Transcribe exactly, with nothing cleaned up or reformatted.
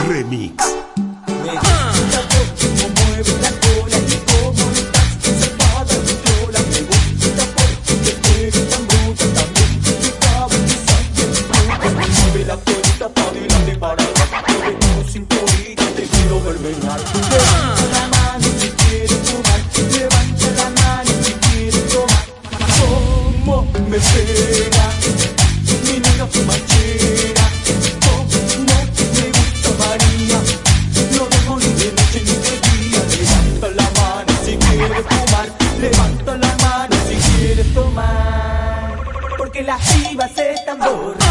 Remix. Me gusta cómo mueve la cola y cómo estás zapada y trola. Me gusta porque eres tan bruta, también tu cabeza bien bruta. Mueve la colita para adelante, para atrás, mueve tu cinturita, te quiero ver menar. Levanta la mano si quieres tomar, levanta la mano si quieres tomar. Cómo me pega mi nena fumachera, cómo me gusta María, no dejo ni de noche ni de día. Levanta la mano si quieres tomar, levanta la mano si quieres tomar, porque las pibas están borrachas.